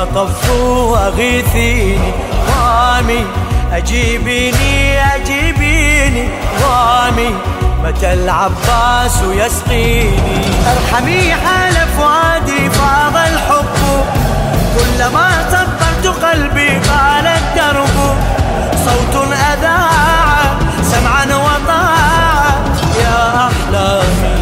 طفوا أغيثيني ضامي أجيبيني أجيبيني ضامي متى العباس يسقيني ارحمي حال فؤادي فاض الحب كلما صبرت قلبي قال الدرب صوت أذاع سمعا وطاعا يا أحلامي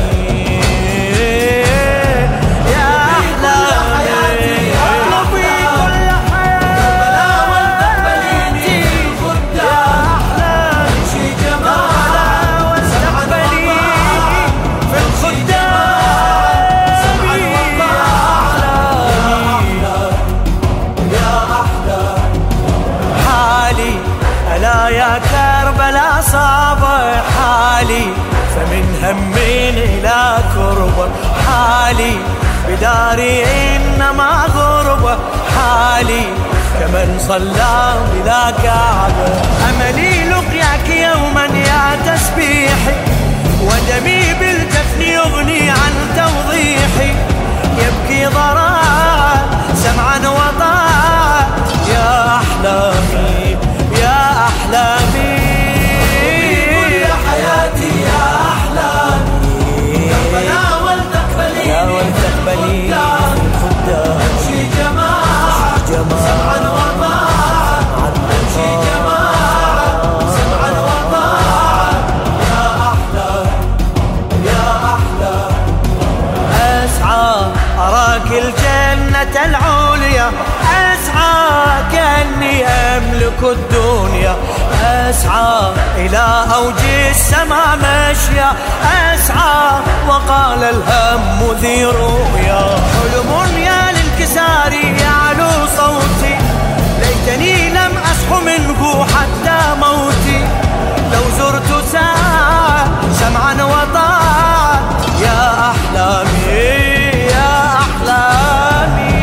يا كربلاء صابر حالي فمن هم إلى كربة حالي بداري إنما غربة حالي كمن صلى بلا كعبة أملي لقياك يوما يا تسبيحي ودمي بالجفن يغني عن توضيحي يبكي ضراعا سمعا وطاعا يا أحلامي يا أحلامي كل حياتي يا أحلامي كربلاء ولتقبلي الخدام شي جماعة سمعا وطاعا شي جماعة سمعا وطاعا يا أحلام يا أحلام أسعى أراك الجنة العليا أسعى كأني أملك الدنيا أسعى إلى أوج السما مشيا أسعى وقال الهم ذي رؤيا حلم يا للكسار يعلو صوتي ليتني لم أصح منه حتى موتي لو زرت ساعة سمعا وطاعا يا أحلامي يا أحلامي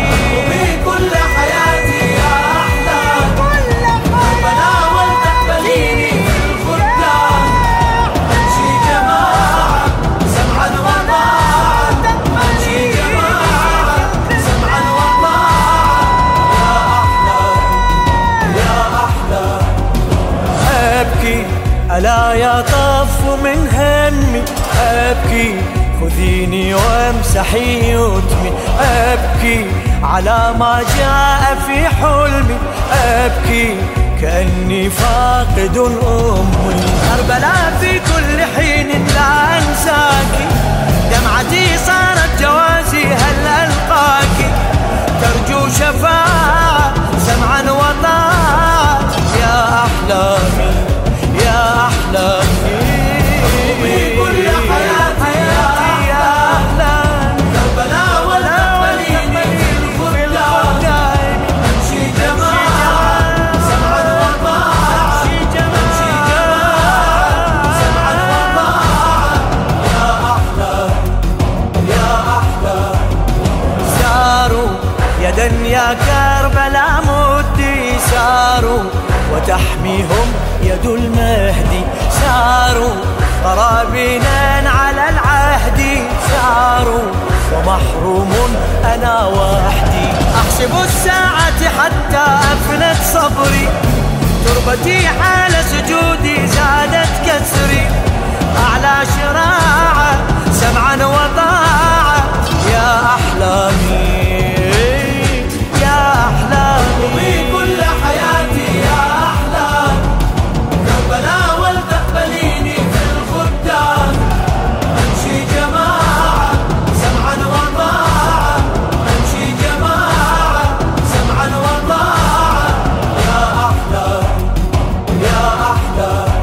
ألا يا طف من همي أبكي خذيني وامسحي يتمي أبكي على ما جاء في حلمي أبكي كأني فاقد أمي كربلاء في كل حين لا أنساكي دمعتي صارت جوازي هل ألقاكي ترجو شفاعة سمعا وطاعا يا أحلامي يا أحلامي كل حياتي يا أحلامي كربلاء ولتقبليني في الخدام أمشي جماعة سمعا وطاعا أمشي جماعة سمعا وطاعا يا أحلام يا أحلام ساروا يدا يا كربلاء مدي ساروا وتحميهم يد المهدي ساروا قرابينا على العهد ساروا ومحروم أنا وحدي أحسب الساعة حتى أفنت صبري تربتي حال سجودي زادت كسري أعلى شراعة سمعا وطاعا يا أحلامي يا أحلامي كل حياتي يا أحلام كربلاء ولتقبليني في الخدام أمشي جماعة سمعا وطاعا أمشي جماعة سمعا وطاعا يا أحلام يا أحلام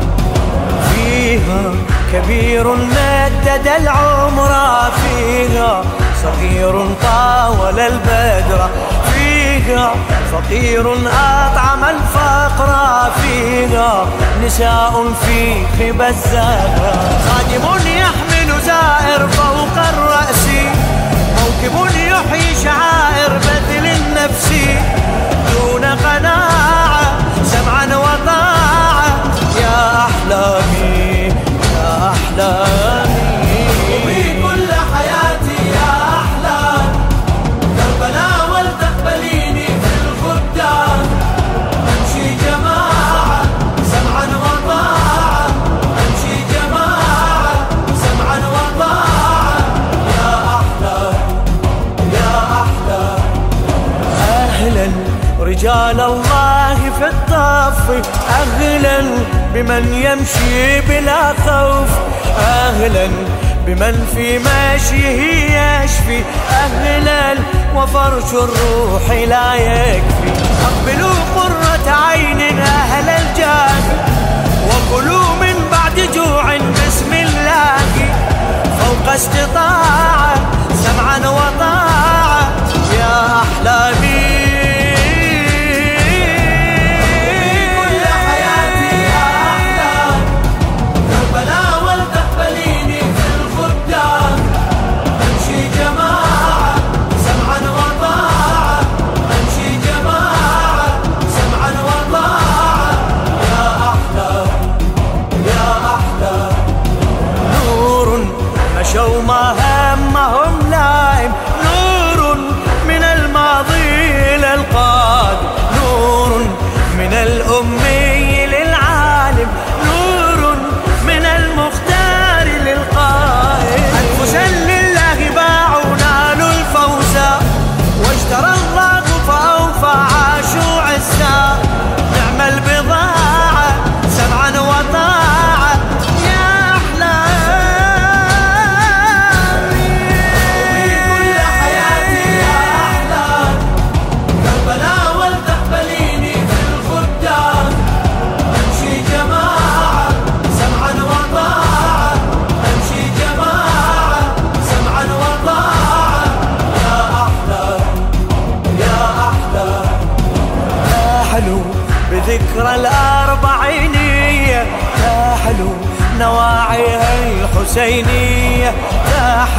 فيها كبير مدد العمر فيها صغير طاول البدر فيها فقير أطعم الفقر فيها نساء في خبى الزهرة خادم يحمل زائر فوق الرأس موكب يحيي شعائر بذل النفس دون قناعة سمعا وطاعا يا أحلامي يا أحلامي كل حياتي يا أحلام كربلاء ولتقبليني في رجال الله في الطف، أهلا بمن يمشي بلا خوف، أهلا بمن في مشيه يشفي، أهلا وفرش الروح لا يكفي. أقبلوا قرة عين أهل الجاه، وكلوا من بعد جوع بسم الله، فوق استطاعة سمعا وطاعة يا أحلامي. مشوا ما همهم لائم، نور من الماضي للقادم، نور من الأمي للعالم، نور من المختار للقائم. أنفسا لله باعوا نالوا الفوز، واشترى الله فأوفى عاشوا عزا، نعم البضاعة سمعا وطاعة يا أحلى. بذكرى الأربعينية تحلو نواعيها الحسينية.